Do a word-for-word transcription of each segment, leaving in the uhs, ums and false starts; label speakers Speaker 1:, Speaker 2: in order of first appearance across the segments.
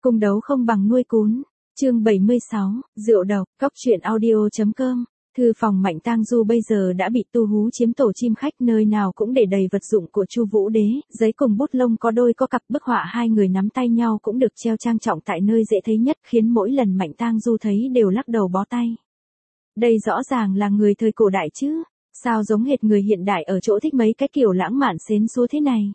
Speaker 1: Cung đấu không bằng nuôi cún. Chương bảy mươi sáu, rượu độc, cóc truyện audio.com. Thư phòng Mạnh Tang Du bây giờ đã bị Tu Hú chiếm tổ chim khách, nơi nào cũng để đầy vật dụng của Chu Vũ Đế, giấy cùng bút lông có đôi có cặp, bức họa hai người nắm tay nhau cũng được treo trang trọng tại nơi dễ thấy nhất, khiến mỗi lần Mạnh Tang Du thấy đều lắc đầu bó tay. Đây rõ ràng là người thời cổ đại chứ, sao giống hệt người hiện đại ở chỗ thích mấy cái kiểu lãng mạn xến xúa thế này.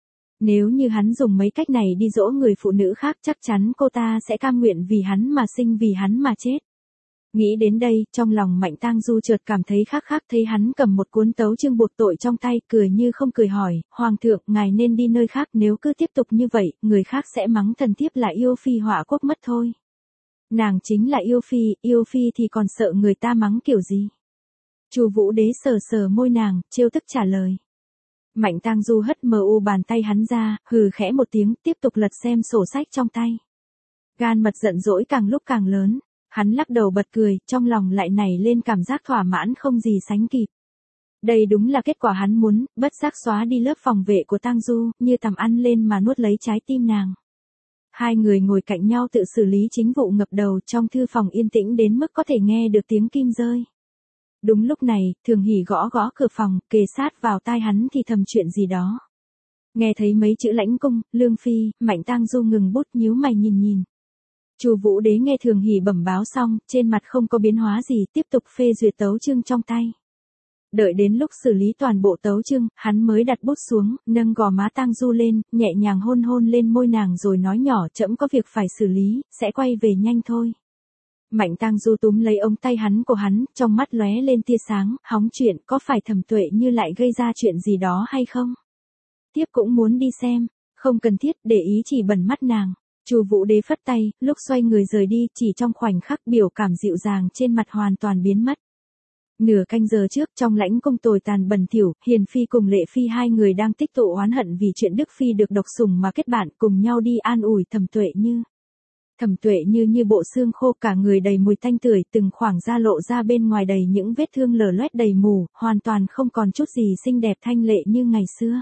Speaker 1: Nếu như hắn dùng mấy cách này đi dỗ người phụ nữ khác, chắc chắn cô ta sẽ cam nguyện vì hắn mà sinh, vì hắn mà chết. Nghĩ đến đây, trong lòng Mạnh Tang Du chợt cảm thấy khác khác, thấy hắn cầm một cuốn tấu chương buộc tội trong tay, cười như không cười hỏi, Hoàng thượng, ngài nên đi nơi khác, nếu cứ tiếp tục như vậy, người khác sẽ mắng thần thiếp là yêu phi họa quốc mất thôi. Nàng chính là yêu phi, yêu phi thì còn sợ người ta mắng kiểu gì? Chu Vũ Đế sờ sờ môi nàng, trêu tức trả lời. Mạnh Tang Du hất mờ u bàn tay hắn ra, hừ khẽ một tiếng, tiếp tục lật xem sổ sách trong tay. Gan mật giận dỗi càng lúc càng lớn, hắn lắc đầu bật cười, trong lòng lại nảy lên cảm giác thỏa mãn không gì sánh kịp. Đây đúng là kết quả hắn muốn, bất giác xóa đi lớp phòng vệ của Tang Du, như tằm ăn lên mà nuốt lấy trái tim nàng. Hai người ngồi cạnh nhau tự xử lý chính vụ ngập đầu, trong thư phòng yên tĩnh đến mức có thể nghe được tiếng kim rơi. Đúng lúc này, Thường Hỷ gõ gõ cửa phòng, kề sát vào tai hắn thì thầm chuyện gì đó. Nghe thấy mấy chữ lãnh cung, lương phi, Mạnh Tang Du ngừng bút nhíu mày nhìn nhìn. Chu Vũ Đế nghe Thường Hỷ bẩm báo xong, trên mặt không có biến hóa gì, tiếp tục phê duyệt tấu chương trong tay. Đợi đến lúc xử lý toàn bộ tấu chương, hắn mới đặt bút xuống, nâng gò má Tang Du lên, nhẹ nhàng hôn hôn lên môi nàng rồi nói nhỏ, trẫm có việc phải xử lý, sẽ quay về nhanh thôi. Mạnh Tang Du túm lấy ống tay hắn của hắn, trong mắt lóe lên tia sáng, hóng chuyện, có phải Thẩm Tuệ Như lại gây ra chuyện gì đó hay không? Tiếp cũng muốn đi xem, không cần thiết, để ý chỉ bẩn mắt nàng. Chu Vũ Đế phất tay, lúc xoay người rời đi, chỉ trong khoảnh khắc biểu cảm dịu dàng trên mặt hoàn toàn biến mất. Nửa canh giờ trước, trong lãnh cung tồi tàn bẩn thỉu, Hiền Phi cùng Lệ Phi hai người đang tích tụ oán hận vì chuyện Đức Phi được độc sủng mà kết bạn, cùng nhau đi an ủi Thẩm Tuệ Như. Thẩm Tuệ Như như bộ xương khô, cả người đầy mùi tanh tưởi, từng khoảng da lộ ra bên ngoài đầy những vết thương lở loét đầy mù, hoàn toàn không còn chút gì xinh đẹp thanh lệ như ngày xưa.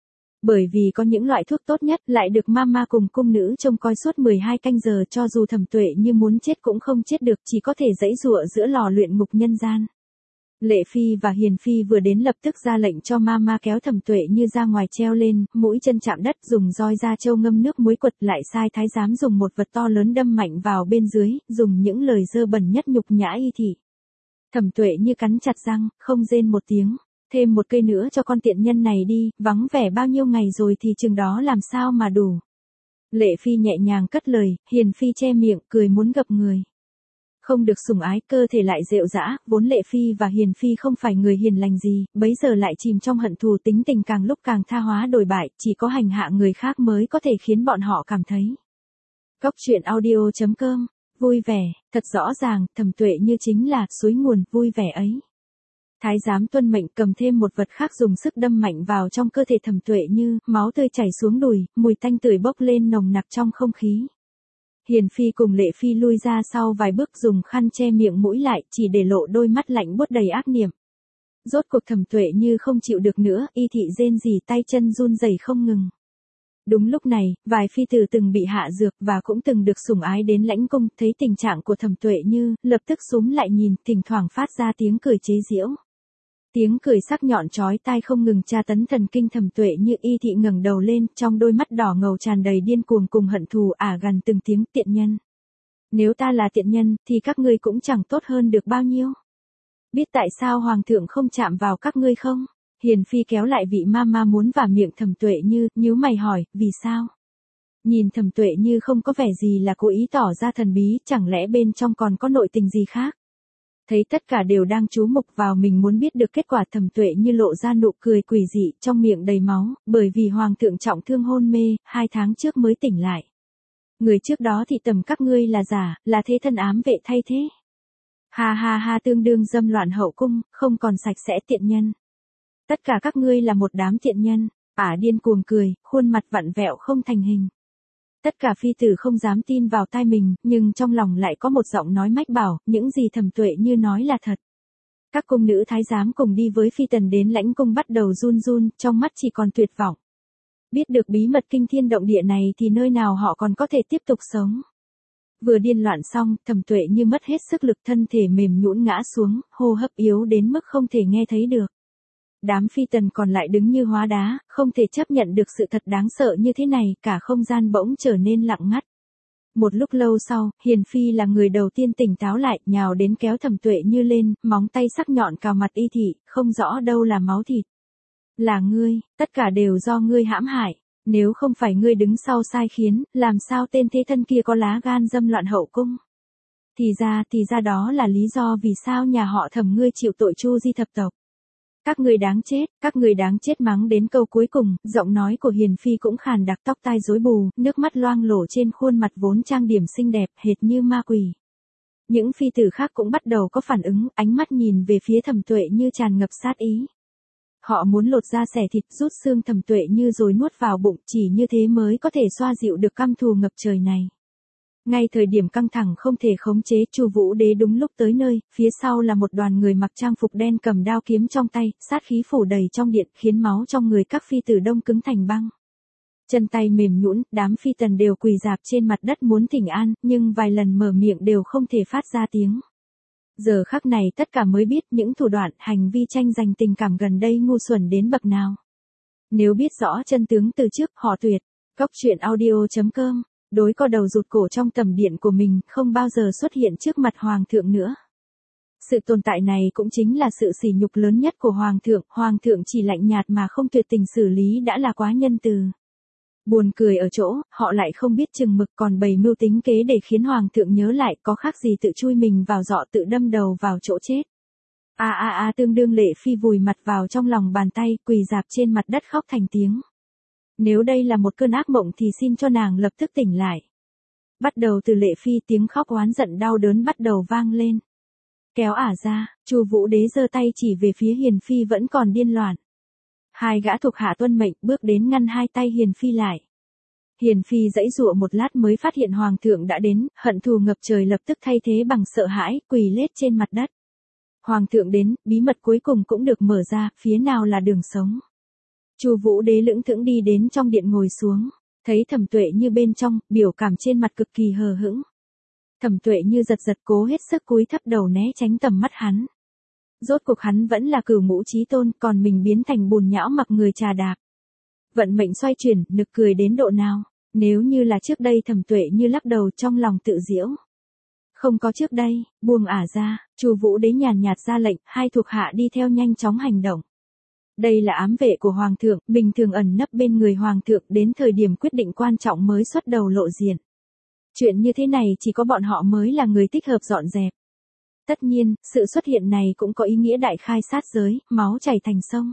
Speaker 1: Bởi vì có những loại thuốc tốt nhất lại được mama cùng cung nữ trông coi suốt mười hai canh giờ, cho dù Thẩm Tuệ Như muốn chết cũng không chết được, chỉ có thể giãy giụa giữa lò luyện ngục nhân gian. Lệ Phi và Hiền Phi vừa đến lập tức ra lệnh cho mama kéo Thẩm Tuệ Như ra ngoài treo lên, mũi chân chạm đất, dùng roi da trâu ngâm nước muối quật, lại sai thái giám dùng một vật to lớn đâm mạnh vào bên dưới, dùng những lời dơ bẩn nhất nhục nhã y thị. Thẩm Tuệ Như cắn chặt răng, không rên một tiếng. Thêm một cây nữa cho con tiện nhân này đi, vắng vẻ bao nhiêu ngày rồi thì chừng đó làm sao mà đủ. Lệ Phi nhẹ nhàng cất lời, Hiền Phi che miệng, cười muốn gặp người. Không được sủng ái, cơ thể lại rệu rã, vốn Lệ Phi và Hiền Phi không phải người hiền lành gì, bấy giờ lại chìm trong hận thù, tính tình càng lúc càng tha hóa đổi bại, chỉ có hành hạ người khác mới có thể khiến bọn họ cảm thấy. Cóc truyện audio.com, vui vẻ, thật rõ ràng, Thẩm Tuệ Như chính là suối nguồn vui vẻ ấy. Thái giám tuân mệnh cầm thêm một vật khác dùng sức đâm mạnh vào trong cơ thể Thẩm Tuệ Như, máu tươi chảy xuống đùi, mùi tanh tưởi bốc lên nồng nặc trong không khí. Hiền Phi cùng Lệ Phi lui ra sau vài bước, dùng khăn che miệng mũi lại, chỉ để lộ đôi mắt lạnh buốt đầy ác niệm. Rốt cuộc Thẩm Tuệ Như không chịu được nữa, y thị rên rỉ, tay chân run rẩy không ngừng. Đúng lúc này, vài phi tử từng bị hạ dược và cũng từng được sủng ái đến lãnh cung, thấy tình trạng của Thẩm Tuệ Như, lập tức xúm lại nhìn, thỉnh thoảng phát ra tiếng cười chế giễu. Tiếng cười sắc nhọn chói tai không ngừng tra tấn thần kinh Thẩm Tuệ Như, y thị ngẩng đầu lên, trong đôi mắt đỏ ngầu tràn đầy điên cuồng cùng hận thù, ả gằn từng tiếng, tiện nhân. Nếu ta là tiện nhân, thì các ngươi cũng chẳng tốt hơn được bao nhiêu. Biết tại sao Hoàng thượng không chạm vào các ngươi không? Hiền Phi kéo lại vị mama muốn vào miệng Thẩm Tuệ Như, nhíu mày hỏi, vì sao? Nhìn Thẩm Tuệ Như không có vẻ gì là cố ý tỏ ra thần bí, chẳng lẽ bên trong còn có nội tình gì khác? Thấy tất cả đều đang chú mục vào mình muốn biết được kết quả, Thẩm Tuệ Như lộ ra nụ cười quỷ dị, trong miệng đầy máu, bởi vì Hoàng thượng trọng thương hôn mê, hai tháng trước mới tỉnh lại. Người trước đó thì tầm các ngươi là giả, là thế thân ám vệ thay thế. Ha ha ha, tương đương dâm loạn hậu cung, không còn sạch sẽ, tiện nhân. Tất cả các ngươi là một đám tiện nhân. Ả điên cuồng cười, khuôn mặt vặn vẹo không thành hình. Tất cả phi tử không dám tin vào tai mình, nhưng trong lòng lại có một giọng nói mách bảo, những gì Thẩm Tuệ Như nói là thật. Các cung nữ thái giám cùng đi với phi tần đến lãnh cung bắt đầu run run, trong mắt chỉ còn tuyệt vọng. Biết được bí mật kinh thiên động địa này thì nơi nào họ còn có thể tiếp tục sống. Vừa điên loạn xong, Thẩm Tuệ như mất hết sức lực, thân thể mềm nhũn ngã xuống, hô hấp yếu đến mức không thể nghe thấy được. Đám phi tần còn lại đứng như hóa đá, không thể chấp nhận được sự thật đáng sợ như thế này, cả không gian bỗng trở nên lặng ngắt. Một lúc lâu sau, Hiền Phi là người đầu tiên tỉnh táo lại, nhào đến kéo Thẩm Tuệ Như lên, móng tay sắc nhọn cào mặt y thị, không rõ đâu là máu thịt. Là ngươi, tất cả đều do ngươi hãm hại, nếu không phải ngươi đứng sau sai khiến, làm sao tên thế thân kia có lá gan dâm loạn hậu cung. Thì ra, thì ra đó là lý do vì sao nhà họ Thẩm ngươi chịu tội Chu Di thập tộc. Các người đáng chết, các người đáng chết, mắng đến câu cuối cùng, giọng nói của Hiền Phi cũng khàn đặc, tóc tai rối bù, nước mắt loang lổ trên khuôn mặt vốn trang điểm xinh đẹp, hệt như ma quỷ. Những phi tử khác cũng bắt đầu có phản ứng, ánh mắt nhìn về phía Thẩm Tuệ Như tràn ngập sát ý. Họ muốn lột da xẻ thịt, rút xương Thẩm Tuệ Như rồi nuốt vào bụng, chỉ như thế mới có thể xoa dịu được căm thù ngập trời này. Ngay thời điểm căng thẳng không thể khống chế, Chu Vũ Đế đúng lúc tới nơi, phía sau là một đoàn người mặc trang phục đen cầm đao kiếm trong tay, sát khí phủ đầy trong điện, khiến máu trong người các phi tử đông cứng thành băng. Chân tay mềm nhũn, đám phi tần đều quỳ rạp trên mặt đất muốn thỉnh an, nhưng vài lần mở miệng đều không thể phát ra tiếng. Giờ khắc này tất cả mới biết những thủ đoạn, hành vi tranh giành tình cảm gần đây ngu xuẩn đến bậc nào. Nếu biết rõ chân tướng từ trước, họ tuyệt. Cốc truyện audio chấm com Đối co đầu rụt cổ trong tầm điện của mình, không bao giờ xuất hiện trước mặt hoàng thượng nữa. Sự tồn tại này cũng chính là sự sỉ nhục lớn nhất của hoàng thượng, hoàng thượng chỉ lạnh nhạt mà không tuyệt tình xử lý đã là quá nhân từ. Buồn cười ở chỗ, họ lại không biết chừng mực, còn bày mưu tính kế để khiến hoàng thượng nhớ lại, có khác gì tự chui mình vào giọ, tự đâm đầu vào chỗ chết. A a a tương đương Lệ Phi vùi mặt vào trong lòng bàn tay, quỳ rạp trên mặt đất khóc thành tiếng. Nếu đây là một cơn ác mộng thì xin cho nàng lập tức tỉnh lại. Bắt đầu từ Lệ Phi, tiếng khóc oán giận đau đớn bắt đầu vang lên. Kéo ả ra, Chu Vũ Đế giơ tay chỉ về phía Hiền Phi vẫn còn điên loạn. Hai gã thuộc hạ tuân mệnh bước đến ngăn hai tay Hiền Phi lại. Hiền Phi giãy giụa một lát mới phát hiện hoàng thượng đã đến, hận thù ngập trời lập tức thay thế bằng sợ hãi, quỳ lết trên mặt đất. Hoàng thượng đến, bí mật cuối cùng cũng được mở ra, phía nào là đường sống. Chu Vũ Đế lững thững đi đến trong điện ngồi xuống, thấy Thẩm Tuệ Như bên trong, biểu cảm trên mặt cực kỳ hờ hững. Thẩm Tuệ Như giật giật cố hết sức cúi thấp đầu né tránh tầm mắt hắn. Rốt cuộc hắn vẫn là cửu ngũ chí tôn, còn mình biến thành bùn nhão mặc người trà đạp. Vận mệnh xoay chuyển, nực cười đến độ nào, nếu như là trước đây. Thẩm Tuệ Như lắc đầu trong lòng tự giễu. Không có trước đây, buông ả ra, Chu Vũ Đế nhàn nhạt ra lệnh, hai thuộc hạ đi theo nhanh chóng hành động. Đây là ám vệ của hoàng thượng, bình thường ẩn nấp bên người hoàng thượng, đến thời điểm quyết định quan trọng mới xuất đầu lộ diện. Chuyện như thế này chỉ có bọn họ mới là người thích hợp dọn dẹp. Tất nhiên, sự xuất hiện này cũng có ý nghĩa đại khai sát giới, máu chảy thành sông.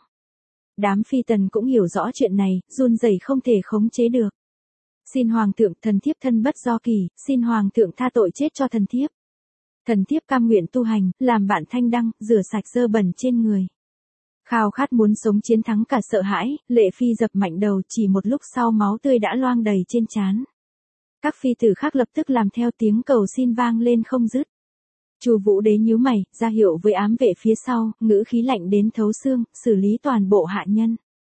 Speaker 1: Đám phi tần cũng hiểu rõ chuyện này, run rẩy không thể khống chế được. Xin hoàng thượng, thần thiếp thân bất do kỳ, xin hoàng thượng tha tội chết cho thần thiếp. Thần thiếp cam nguyện tu hành, làm bạn thanh đăng, rửa sạch dơ bẩn trên người. Khao khát muốn sống chiến thắng cả sợ hãi, Lệ Phi dập mạnh đầu, chỉ một lúc sau máu tươi đã loang đầy trên trán. Các phi tử khác lập tức làm theo, tiếng cầu xin vang lên không dứt. Chu Vũ Đế nhíu mày, ra hiệu với ám vệ phía sau, ngữ khí lạnh đến thấu xương, xử lý toàn bộ hạ nhân.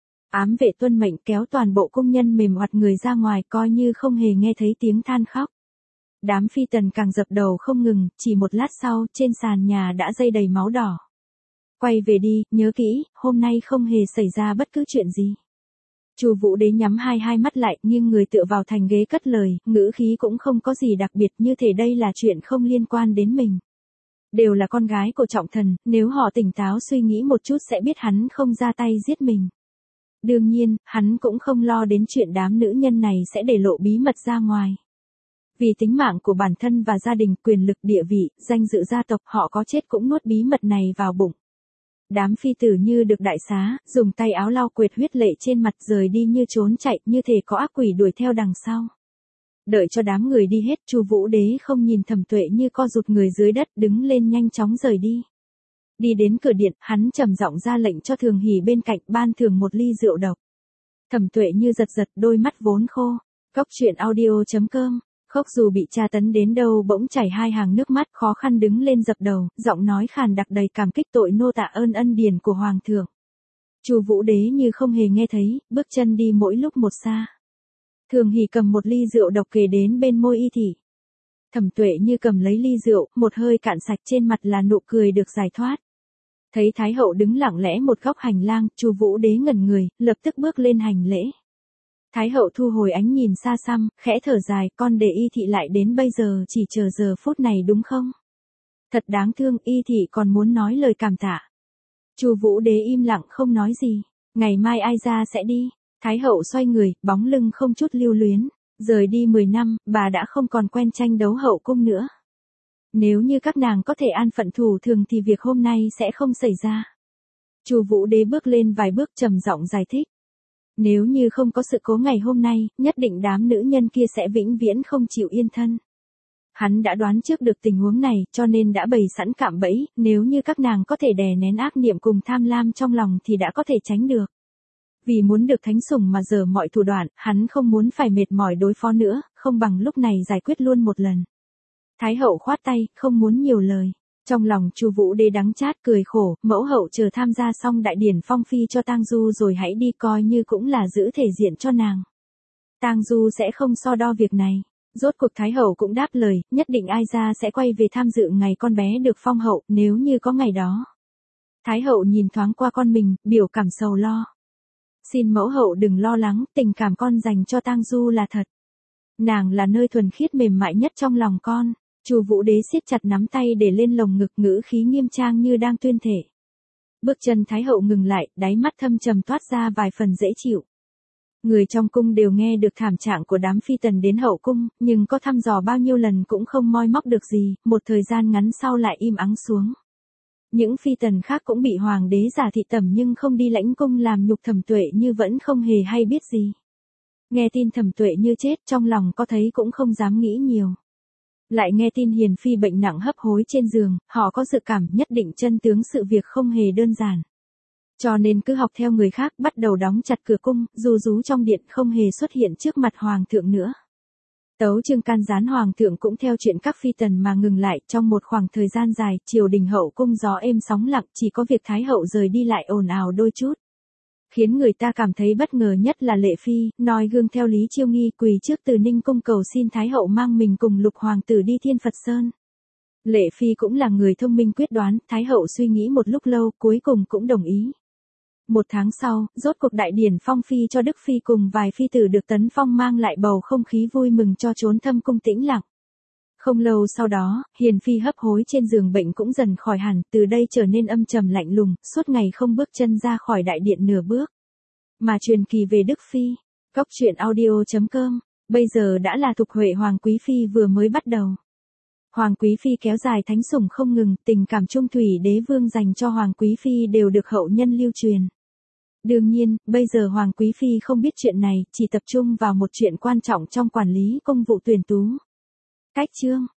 Speaker 1: Ám vệ tuân mệnh kéo toàn bộ công nhân mềm oặt người ra ngoài, coi như không hề nghe thấy tiếng than khóc. Đám phi tần càng dập đầu không ngừng, chỉ một lát sau, trên sàn nhà đã dây đầy máu đỏ. Quay về đi, nhớ kỹ, hôm nay không hề xảy ra bất cứ chuyện gì. Chu Vũ Đế nhắm hai hai mắt lại, nghiêng người tựa vào thành ghế cất lời, ngữ khí cũng không có gì đặc biệt, như thể đây là chuyện không liên quan đến mình. Đều là con gái của trọng thần, nếu họ tỉnh táo suy nghĩ một chút sẽ biết hắn không ra tay giết mình. Đương nhiên, hắn cũng không lo đến chuyện đám nữ nhân này sẽ để lộ bí mật ra ngoài. Vì tính mạng của bản thân và gia đình, quyền lực, địa vị, danh dự gia tộc, họ có chết cũng nuốt bí mật này vào bụng. Đám phi tử như được đại xá, dùng tay áo lau quệt huyết lệ trên mặt, rời đi như trốn chạy, như thể có ác quỷ đuổi theo đằng sau. Đợi cho đám người đi hết, Chu Vũ Đế không nhìn Thẩm Tuệ Như co rụt người dưới đất, đứng lên nhanh chóng rời đi. Đi đến cửa điện, hắn trầm giọng ra lệnh cho Thường Hỷ bên cạnh ban thưởng một ly rượu độc. Thẩm Tuệ Như giật giật, đôi mắt vốn khô. Cốc truyện audio chấm com Khóc dù bị tra tấn đến đâu bỗng chảy hai hàng nước mắt, khó khăn đứng lên dập đầu, giọng nói khàn đặc đầy cảm kích, tội nô tạ ơn ân điển của hoàng thượng. Chu Vũ Đế như không hề nghe thấy, bước chân đi mỗi lúc một xa. Thường Hỷ cầm một ly rượu độc kề đến bên môi Y Thị. Thẩm Tuệ như cầm lấy ly rượu, một hơi cạn sạch, trên mặt là nụ cười được giải thoát. Thấy Thái hậu đứng lặng lẽ một góc hành lang, Chu Vũ Đế ngẩn người, lập tức bước lên hành lễ. Thái hậu thu hồi ánh nhìn xa xăm, khẽ thở dài, con để Y Thị lại đến bây giờ chỉ chờ giờ phút này đúng không? Thật đáng thương, Y Thị còn muốn nói lời cảm tạ. Chu Vũ Đế im lặng không nói gì. Ngày mai ai ra sẽ đi. Thái hậu xoay người, bóng lưng không chút lưu luyến. Rời đi mười năm, bà đã không còn quen tranh đấu hậu cung nữa. Nếu như các nàng có thể an phận thủ thường thì việc hôm nay sẽ không xảy ra. Chu Vũ Đế bước lên vài bước trầm giọng giải thích. Nếu như không có sự cố ngày hôm nay, nhất định đám nữ nhân kia sẽ vĩnh viễn không chịu yên thân. Hắn đã đoán trước được tình huống này, cho nên đã bày sẵn cạm bẫy, nếu như các nàng có thể đè nén ác niệm cùng tham lam trong lòng thì đã có thể tránh được. Vì muốn được thánh sủng mà dở mọi thủ đoạn, hắn không muốn phải mệt mỏi đối phó nữa, không bằng lúc này giải quyết luôn một lần. Thái hậu khoát tay, không muốn nhiều lời. Trong lòng Chu Vũ Đế đắng chát cười khổ, mẫu hậu chờ tham gia xong đại điển phong phi cho Tang Du rồi hãy đi, coi như cũng là giữ thể diện cho nàng. Tang Du sẽ không so đo việc này. Rốt cuộc Thái hậu cũng đáp lời, nhất định ai ra sẽ quay về tham dự ngày con bé được phong hậu, nếu như có ngày đó. Thái hậu nhìn thoáng qua con mình, biểu cảm sầu lo. Xin mẫu hậu đừng lo lắng, tình cảm con dành cho Tang Du là thật. Nàng là nơi thuần khiết mềm mại nhất trong lòng con. Chu Vũ Đế siết chặt nắm tay để lên lồng ngực, ngữ khí nghiêm trang như đang tuyên thể. Bước chân Thái hậu ngừng lại, đáy mắt thâm trầm toát ra vài phần dễ chịu. Người trong cung đều nghe được thảm trạng của đám phi tần đến hậu cung, nhưng có thăm dò bao nhiêu lần cũng không moi móc được gì, một thời gian ngắn sau lại im ắng xuống. Những phi tần khác cũng bị hoàng đế giả thị tẩm nhưng không đi lãnh cung làm nhục Thẩm Tuệ như vẫn không hề hay biết gì. Nghe tin Thẩm Tuệ như chết, trong lòng có thấy cũng không dám nghĩ nhiều. Lại nghe tin Hiền phi bệnh nặng hấp hối trên giường, họ có dự cảm nhất định chân tướng sự việc không hề đơn giản. Cho nên cứ học theo người khác, bắt đầu đóng chặt cửa cung, ru rú trong điện, không hề xuất hiện trước mặt hoàng thượng nữa. Tấu chương can gián hoàng thượng cũng theo chuyện các phi tần mà ngừng lại. Trong một khoảng thời gian dài, triều đình hậu cung gió êm sóng lặng, chỉ có việc Thái hậu rời đi lại ồn ào đôi chút. Khiến người ta cảm thấy bất ngờ nhất là Lệ Phi, noi gương theo Lý Chiêu Nghi, quỳ trước Từ Ninh cung cầu xin Thái hậu mang mình cùng Lục hoàng tử đi Thiên Phật Sơn. Lệ Phi cũng là người thông minh quyết đoán, Thái hậu suy nghĩ một lúc lâu, cuối cùng cũng đồng ý. Một tháng sau, rốt cuộc đại điển phong phi cho Đức Phi cùng vài phi tử được tấn phong mang lại bầu không khí vui mừng cho chốn thâm cung tĩnh lặng. Không lâu sau đó, Hiền phi hấp hối trên giường bệnh cũng dần khỏi hẳn, từ đây trở nên âm trầm lạnh lùng, suốt ngày không bước chân ra khỏi đại điện nửa bước. Mà truyền kỳ về Đức Phi, Cóc truyện audio chấm com, bây giờ đã là Thục Huệ Hoàng Quý Phi vừa mới bắt đầu. Hoàng Quý Phi kéo dài thánh sủng không ngừng, tình cảm trung thủy đế vương dành cho Hoàng Quý Phi đều được hậu nhân lưu truyền. Đương nhiên, bây giờ Hoàng Quý Phi không biết chuyện này, chỉ tập trung vào một chuyện quan trọng trong quản lý công vụ tuyển tú. Cách chương